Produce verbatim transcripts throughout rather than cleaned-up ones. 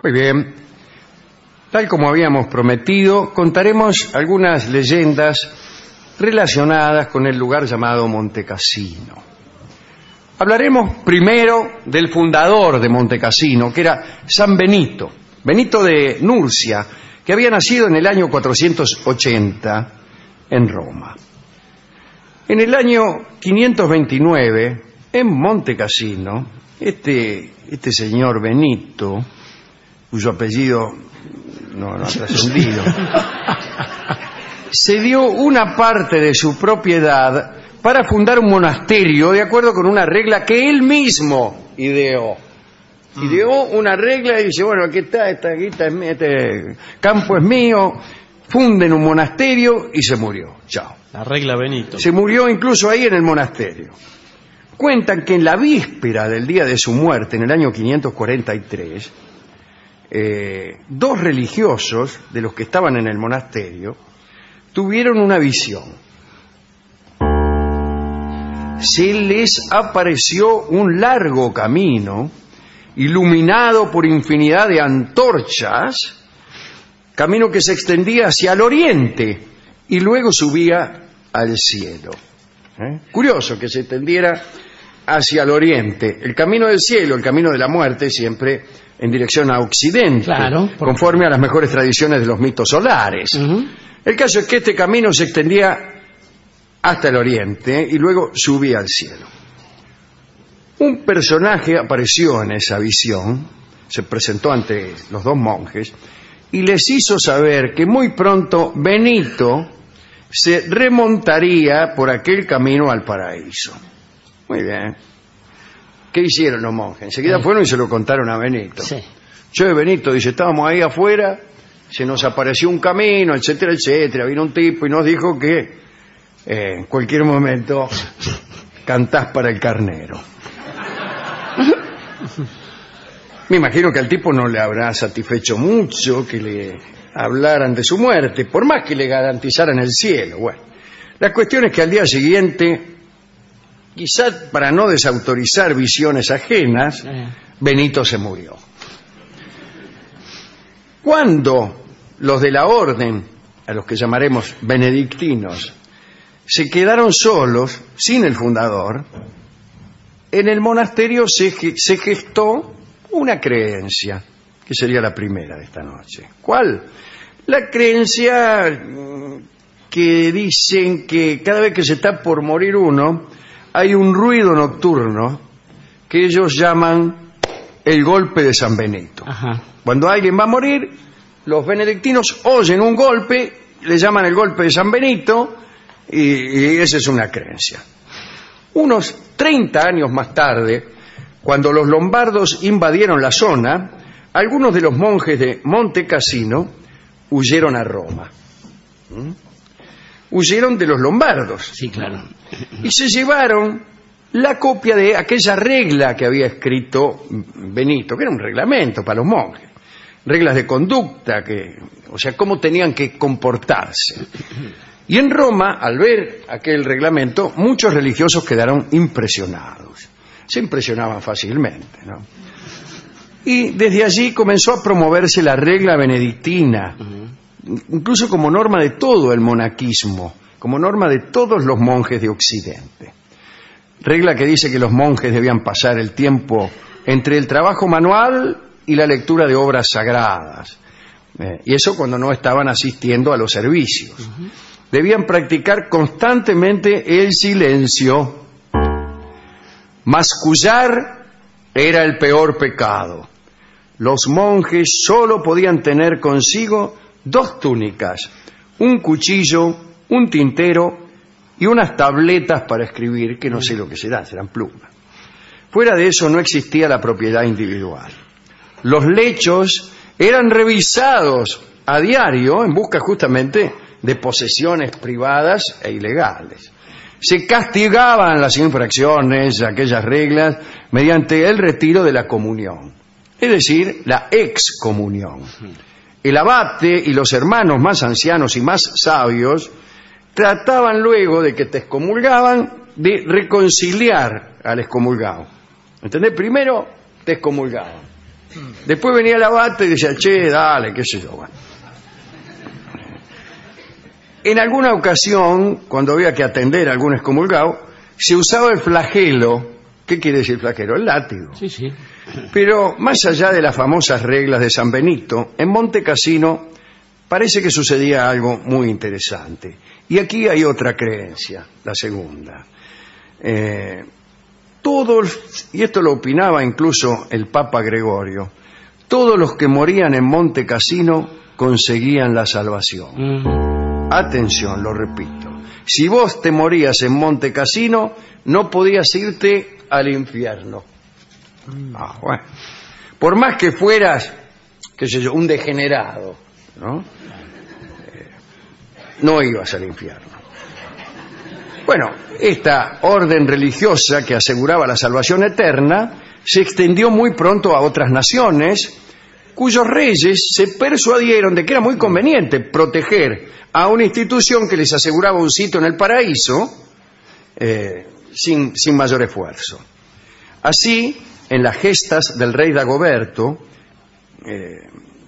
Muy bien. Tal como habíamos prometido, contaremos algunas leyendas relacionadas con el lugar llamado Montecassino. Hablaremos primero del fundador de Montecassino, que era San Benito, Benito de Nursia, que había nacido en el año cuatrocientos ochenta en Roma. En el año quinientos veintinueve, en Montecassino, este, este señor Benito, cuyo apellido no, no ha trascendido, cedió una parte de su propiedad para fundar un monasterio de acuerdo con una regla que él mismo ideó. Ideó una regla y dice, bueno, aquí está, esta guita es mía, este campo es mío, funden un monasterio y se murió. Chao. La regla Benito. Se murió incluso ahí en el monasterio. Cuentan que en la víspera del día de su muerte, en el año quinientos cuarenta y tres, eh, dos religiosos de los que estaban en el monasterio tuvieron una visión. Se les apareció un largo camino iluminado por infinidad de antorchas, camino que se extendía hacia el oriente y luego subía al cielo. ¿Eh? Curioso que se extendiera hacia el oriente. El camino del cielo, el camino de la muerte, siempre en dirección a occidente, claro, por... conforme a las mejores tradiciones de los mitos solares. Uh-huh. El caso es que este camino se extendía hasta el oriente y luego subía al cielo. Un personaje apareció en esa visión, se presentó ante los dos monjes y les hizo saber que muy pronto Benito se remontaría por aquel camino al paraíso. Muy bien. ¿Qué hicieron los monjes? Enseguida fueron y se lo contaron a Benito. Sí. Che, Benito, dice, estábamos ahí afuera, se nos apareció un camino, etcétera, etcétera. Vino un tipo y nos dijo que eh, en cualquier momento cantás para el carnero. Me imagino que al tipo no le habrá satisfecho mucho que le hablaran de su muerte, por más que le garantizaran el cielo. Bueno, la cuestión es que al día siguiente, quizás para no desautorizar visiones ajenas, Benito se murió. Cuando los de la orden, a los que llamaremos benedictinos, se quedaron solos, sin el fundador, en el monasterio se, se gestó una creencia, que sería la primera de esta noche. ¿Cuál? La creencia que dicen que cada vez que se está por morir uno, hay un ruido nocturno que ellos llaman el golpe de San Benito. Ajá. Cuando alguien va a morir, los benedictinos oyen un golpe, le llaman el golpe de San Benito, y, y esa es una creencia. Unos treinta años más tarde, cuando los lombardos invadieron la zona, algunos de los monjes de Montecassino huyeron a Roma. ¿Mm? Huyeron de los lombardos. Sí, claro. Y se llevaron la copia de aquella regla que había escrito Benito, que era un reglamento para los monjes. Reglas de conducta, que, o sea, cómo tenían que comportarse. Y en Roma, al ver aquel reglamento, muchos religiosos quedaron impresionados. Se impresionaban fácilmente, ¿no? Y desde allí comenzó a promoverse la regla benedictina, uh-huh. incluso como norma de todo el monaquismo, como norma de todos los monjes de Occidente. Regla que dice que los monjes debían pasar el tiempo entre el trabajo manual y la lectura de obras sagradas. Eh, y eso cuando no estaban asistiendo a los servicios. Uh-huh. Debían practicar constantemente el silencio. Mascullar era el peor pecado. Los monjes solo podían tener consigo dos túnicas, un cuchillo, un tintero y unas tabletas para escribir, que no sé lo que serán, serán plumas. Fuera de eso no existía la propiedad individual. Los lechos eran revisados a diario en busca justamente de posesiones privadas e ilegales. Se castigaban las infracciones, aquellas reglas, mediante el retiro de la comunión, es decir, la excomunión. El abate y los hermanos más ancianos y más sabios trataban luego de que te excomulgaban de reconciliar al excomulgado. ¿Entendés? Primero te excomulgaban Después venía el abate y decía, che, dale, qué sé yo. Bueno. En alguna ocasión, cuando había que atender a algún excomulgado, se usaba el flagelo. ¿Qué quiere decir flagelo? El látigo. Sí, sí. Pero más allá de las famosas reglas de San Benito, en Monte Cassino parece que sucedía algo muy interesante. Y aquí hay otra creencia, la segunda. Eh, todos, y esto lo opinaba incluso el Papa Gregorio, todos los que morían en Monte Cassino conseguían la salvación. Mm. Atención, lo repito. Si vos te morías en Monte Cassino, no podías irte al infierno. Ah, bueno. Por más que fueras, qué sé yo, un degenerado, ¿no? Eh, no ibas al infierno. Bueno, esta orden religiosa que aseguraba la salvación eterna se extendió muy pronto a otras naciones, cuyos reyes se persuadieron de que era muy conveniente proteger a una institución que les aseguraba un sitio en el paraíso eh, sin, sin mayor esfuerzo. Así, en las gestas del rey Dagoberto, eh,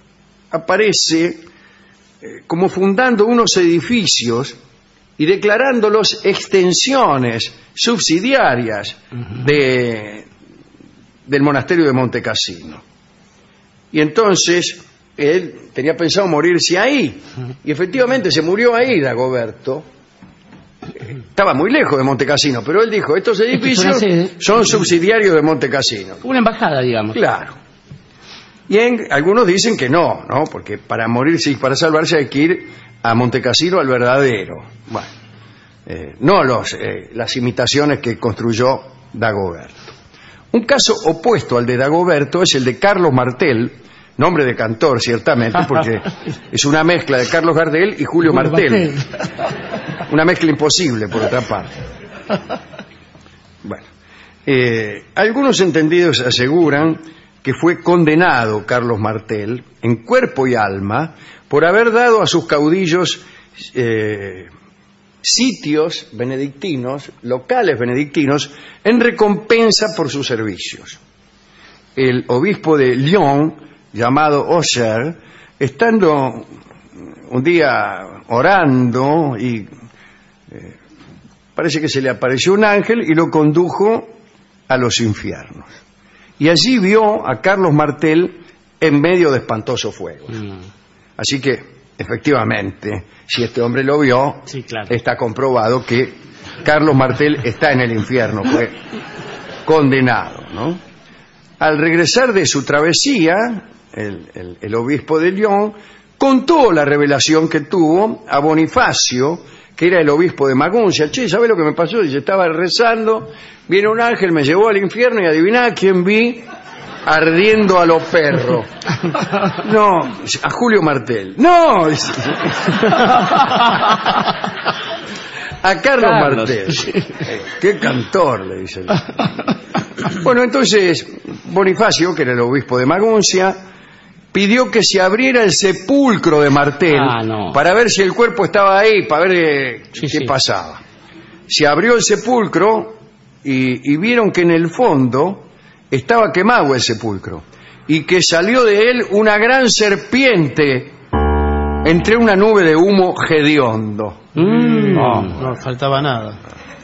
aparece eh, como fundando unos edificios y declarándolos extensiones subsidiarias de, del monasterio de Monte Cassino. Y entonces él tenía pensado morirse ahí, y efectivamente se murió ahí Dagoberto. Estaba muy lejos de Monte Cassino, pero él dijo, estos edificios son subsidiarios de Monte Cassino. Una embajada, digamos. Claro. Y en, algunos dicen que no, ¿no? Porque para morirse y para salvarse hay que ir a Monte Cassino, al verdadero. Bueno, eh, no los, eh, las imitaciones que construyó Dagoberto. Un caso opuesto al de Dagoberto es el de Carlos Martel, nombre de cantor, ciertamente, porque es una mezcla de Carlos Gardel y Julio Martel. Una mezcla imposible, por otra parte. Bueno, eh, algunos entendidos aseguran que fue condenado Carlos Martel, en cuerpo y alma, por haber dado a sus caudillos eh, sitios benedictinos, locales benedictinos, en recompensa por sus servicios. El obispo de Lyon, llamado Auxerre, estando un día orando y eh, parece que se le apareció un ángel y lo condujo a los infiernos. Y allí vio a Carlos Martel en medio de espantoso fuego. Mm. Así que, efectivamente, si este hombre lo vio, sí, claro, está comprobado que Carlos Martel está en el infierno, fue condenado, ¿no? Al regresar de su travesía, el, el, el obispo de Lyon contó la revelación que tuvo a Bonifacio, que era el obispo de Maguncia. Che, ¿sabés lo que me pasó? Dice, estaba rezando, viene un ángel, me llevó al infierno y adiviná a quién vi ardiendo a los perros. No, a Julio Martel. No, a Carlos, Carlos Martel. Qué cantor, le dice. Bueno, entonces Bonifacio, que era el obispo de Maguncia, pidió que se abriera el sepulcro de Martel ah, no. para ver si el cuerpo estaba ahí, para ver eh, sí, qué sí. pasaba. Se abrió el sepulcro y, y vieron que en el fondo estaba quemado el sepulcro y que salió de él una gran serpiente entre una nube de humo hediondo. Mm. No, no faltaba nada.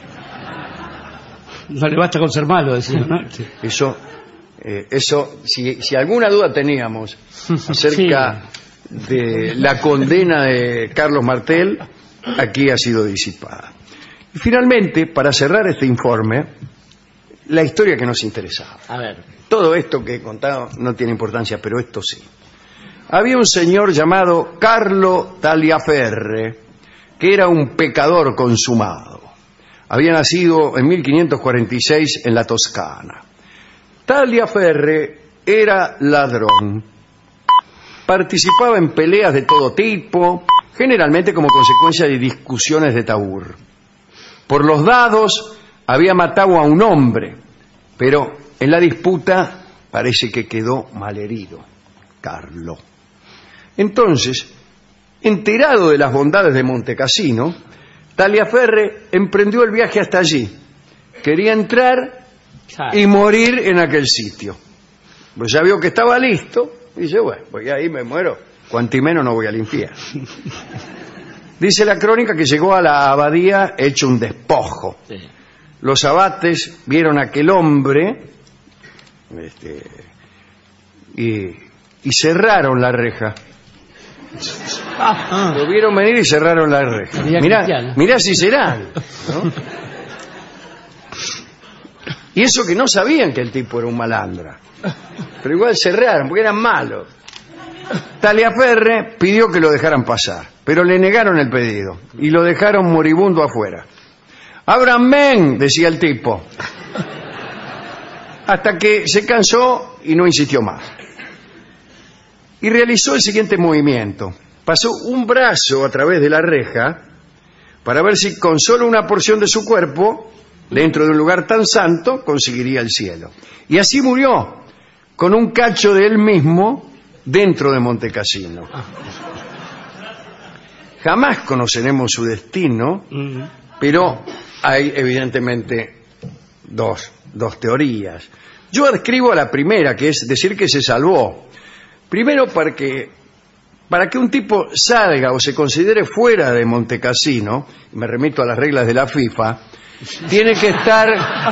No le basta con ser malo, decía, ¿no? Sí. Eso, eh, eso si, si alguna duda teníamos acerca sí. de la condena de Carlos Martel, aquí ha sido disipada. Y finalmente, para cerrar este informe, la historia que nos interesaba. A ver. Todo esto que he contado no tiene importancia, pero esto sí. Había un señor llamado Carlo Tagliaferre, que era un pecador consumado. Había nacido en mil quinientos cuarenta y seis en la Toscana. Tagliaferre era ladrón. Participaba en peleas de todo tipo, generalmente como consecuencia de discusiones de tabur. Por los dados había matado a un hombre, pero en la disputa parece que quedó malherido, Carlo. Entonces, enterado de las bondades de Monte Cassino, Tagliaferre emprendió el viaje hasta allí. Quería entrar y morir en aquel sitio. Pues ya vio que estaba listo, y dice, bueno, pues ahí me muero, cuanti menos no voy al infierno. Dice la crónica que llegó a la abadía hecho un despojo. Sí. Los abates vieron a aquel hombre este, y, y cerraron la reja. Ah, Lo vieron venir y cerraron la reja. Mirá Mirá, cristiano. mirá si serán, ¿no? Y eso que no sabían que el tipo era un malandra. Pero igual cerraron, porque eran malos. Taliaferre pidió que lo dejaran pasar, pero le negaron el pedido y lo dejaron moribundo afuera. ¡Ábranme!, decía el tipo. Hasta que se cansó y no insistió más. Y realizó el siguiente movimiento. Pasó un brazo a través de la reja para ver si con solo una porción de su cuerpo, dentro de un lugar tan santo, conseguiría el cielo. Y así murió, con un cacho de él mismo dentro de Montecassino. Jamás conoceremos su destino, pero hay evidentemente dos, dos teorías. Yo adscribo a la primera, que es decir que se salvó. Primero, para que, para que un tipo salga o se considere fuera de Montecassino, me remito a las reglas de la FIFA, tiene que estar...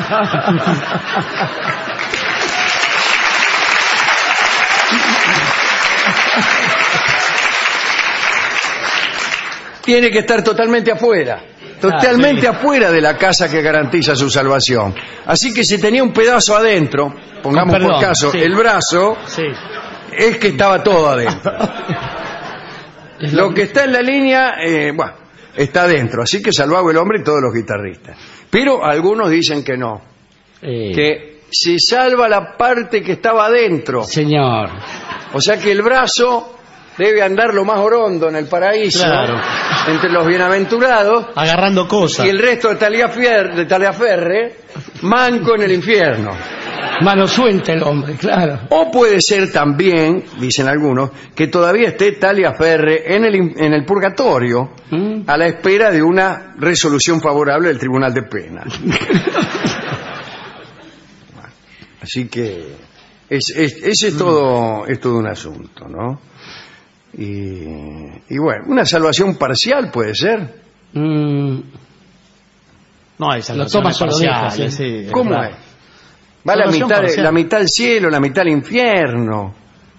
tiene que estar totalmente afuera. Totalmente Ah, sí. afuera de la casa que garantiza su salvación. Así que si tenía un pedazo adentro, pongamos Perdón, por caso sí. el brazo, sí. es que estaba todo adentro. Es Lo que está en la línea, eh, bueno, está adentro. Así que salvaba el hombre y todos los guitarristas. Pero algunos dicen que no. Eh, Que se salva la parte que estaba adentro. Señor. O sea que el brazo debe andar lo más orondo en el paraíso, Claro. entre los bienaventurados, Agarrando cosas. y el resto de Taliaferre, de Taliaferre manco en el infierno. Mano suelta el hombre, claro. O puede ser también, dicen algunos, que todavía esté Taliaferre en el, in- en el purgatorio, ¿Mm? a la espera de una resolución favorable del Tribunal de Pena. Así que es, es- ese es todo, es todo un asunto, ¿no? Y, y bueno, una salvación parcial puede ser. Mm, No hay Lo salvaciones toma solo parciales, deja, sí. sí, ¿Cómo verdad. es? Va la Salvación mitad, de- parcial. la mitad al cielo, la mitad al infierno.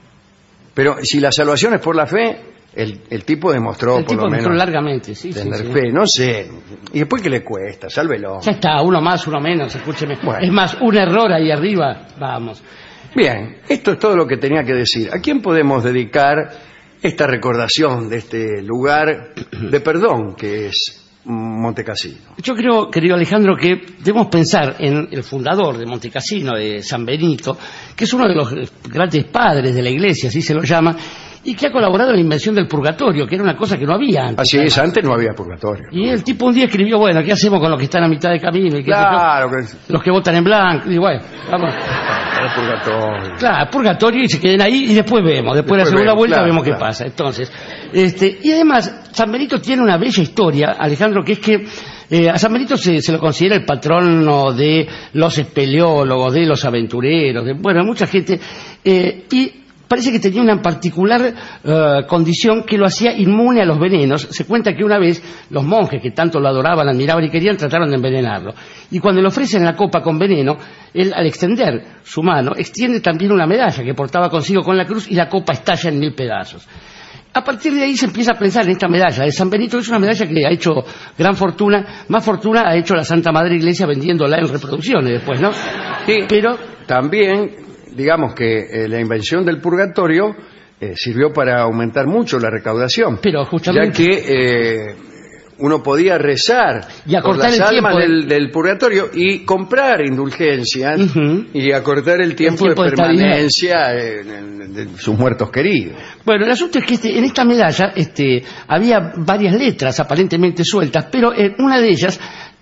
Pero si la salvación es por la fe, el, el tipo demostró el por tipo lo mostró menos largamente, sí, sí, tener sí. fe. No sé. ¿Y después qué le cuesta? Sálvelo. Ya está, uno más, uno menos, escúcheme. Bueno. Es más, un error ahí arriba, vamos. Bien, esto es todo lo que tenía que decir. ¿A quién podemos dedicar esta recordación de este lugar de perdón que es Montecassino? Yo creo, querido Alejandro, que debemos pensar en el fundador de Montecassino, de San Benito, que es uno de los grandes padres de la iglesia, así se lo llama, y que ha colaborado en la invención del purgatorio, que era una cosa que no había antes. Así es, antes no había purgatorio. Y el tipo un día escribió, bueno, ¿qué hacemos con los que están a mitad de camino? Y qué sé yo? Claro que es Los que votan en blanco, y bueno, vamos. era purgatorio. Claro, purgatorio y se queden ahí y después vemos, después, de la Después segunda vemos, vuelta claro, vemos qué claro. pasa. Entonces, este, y además, San Benito tiene una bella historia, Alejandro, que es que eh, a San Benito se, se lo considera el patrono de los espeleólogos, de los aventureros, de, bueno, mucha gente, eh, y parece que tenía una particular eh, condición que lo hacía inmune a los venenos. Se cuenta que una vez los monjes que tanto lo adoraban, admiraban y querían trataron de envenenarlo. Y cuando le ofrecen la copa con veneno, él al extender su mano, extiende también una medalla que portaba consigo con la cruz y la copa estalla en mil pedazos. A partir de ahí se empieza a pensar en esta medalla de San Benito. Es una medalla que ha hecho gran fortuna, más fortuna ha hecho la Santa Madre Iglesia vendiéndola en reproducciones después, ¿no? Sí, Pero también, digamos que eh, la invención del purgatorio eh, sirvió para aumentar mucho la recaudación. Pero justamente- Ya que eh, uno podía rezar Y por acortar las el almas tiempo. del, del purgatorio y comprar indulgencias Ujú. y acortar el tiempo, tiempo de de estadía. permanencia en- en- de sus muertos queridos. Bueno, el asunto es que este, en esta medalla este, había varias letras aparentemente sueltas, pero en una de ellas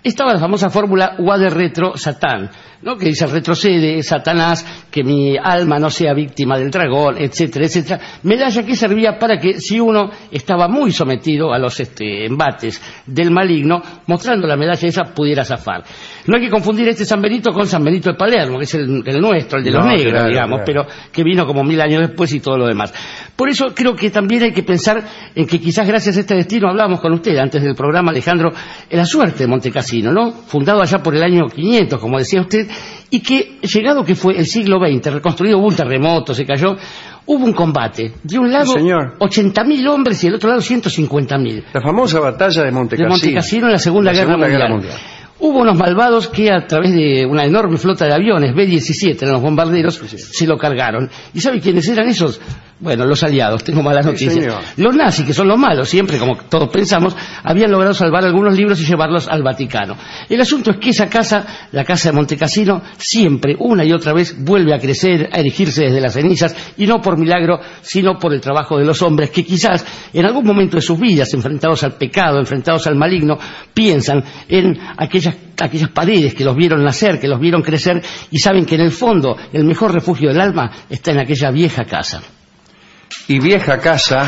estaba la famosa fórmula Guade retro Satán, ¿no? Que dice: retrocede, Satanás, que mi alma no sea víctima del dragón, etcétera, etcétera. Medalla que servía para que, si uno estaba muy sometido a los este, embates del maligno, mostrando la medalla esa, pudiera zafar. No hay que confundir este San Benito con San Benito de Palermo, que es el, el nuestro, el de los no, negros, claro, digamos, claro. pero que vino como mil años después y todo lo demás. Por eso creo que también hay que pensar en que quizás gracias a este destino, hablábamos con usted antes del programa, Alejandro, en la suerte de Montecassino, ¿no? Fundado allá por el año quinientos, como decía usted, y que, llegado que fue el siglo veinte, reconstruido, hubo un terremoto, se cayó, hubo un combate. De un lado, sí, ochenta mil hombres y del otro lado, ciento cincuenta mil. La famosa batalla de Montecassino. De Montecassino en la Segunda, la Guerra, Segunda Mundial. Guerra Mundial. Hubo unos malvados que a través de una enorme flota de aviones B diecisiete, eran los bombarderos, sí, sí. se lo cargaron. ¿Y sabe quiénes eran esos? Bueno, los aliados, tengo malas Sí, noticias. señor. Los nazis, que son los malos, siempre, como todos pensamos, habían logrado salvar algunos libros y llevarlos al Vaticano. El asunto es que esa casa, la casa de Montecassino, siempre, una y otra vez, vuelve a crecer, a erigirse desde las cenizas, y no por milagro, sino por el trabajo de los hombres, que quizás, en algún momento de sus vidas, enfrentados al pecado, enfrentados al maligno, piensan en aquellas, aquellas paredes que los vieron nacer, que los vieron crecer, y saben que en el fondo, el mejor refugio del alma está en aquella vieja casa. Y vieja casa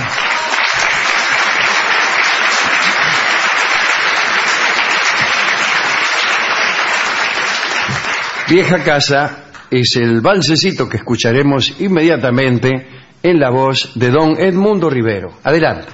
vieja casa es el valsecito que escucharemos inmediatamente en la voz de don Edmundo Rivero. Adelante.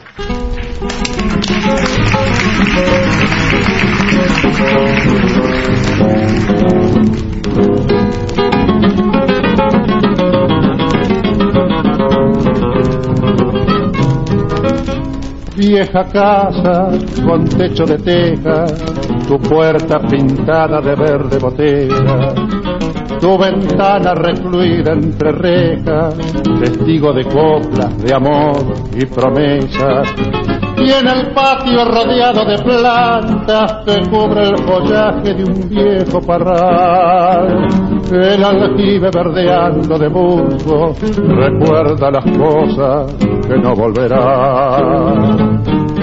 Vieja casa con techo de teja, tu puerta pintada de verde botella, tu ventana recluida entre rejas, testigo de coplas, de amor y promesas. Y en el patio rodeado de plantas te cubre el follaje de un viejo parral. El aljibe verdeando de musgo recuerda las cosas que no volverán.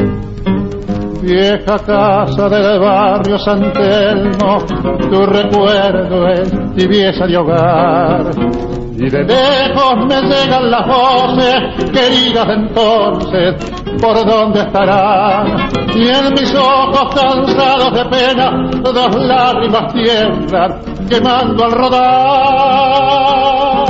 Vieja casa del barrio San Telmo, tu recuerdo es tibieza de hogar. Y de lejos me llegan las voces queridas de entonces, ¿por dónde estarán? Y en mis ojos cansados de pena, dos lágrimas tiemblan, quemando al rodar.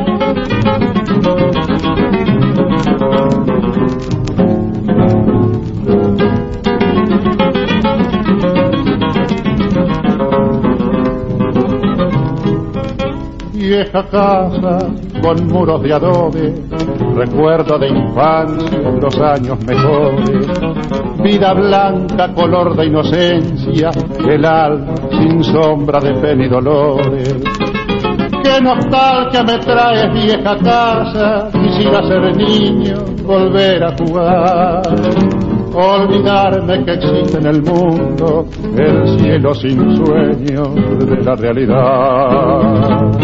Vieja casa con muros de adobe, recuerdo de infancia, los años mejores, vida blanca, color de inocencia, el alma sin sombra de pena y dolores. Qué nostalgia me traes, vieja casa, quisiera ser niño, volver a jugar, olvidarme que existe en el mundo el cielo sin sueño de la realidad.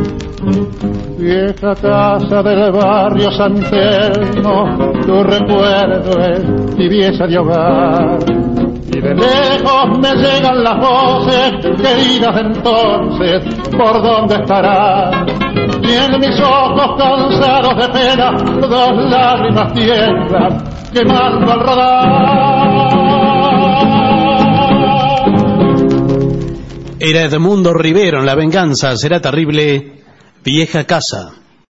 Vieja casa del barrio San Telmo, tu recuerdo es tibieza de hogar. Y de lejos me llegan las voces queridas de entonces, ¿por dónde estarán? Y en mis ojos cansados de pena, dos lágrimas tiemblan, quemando al rodar. Era Edmundo Rivero en La venganza será terrible. Vieja casa.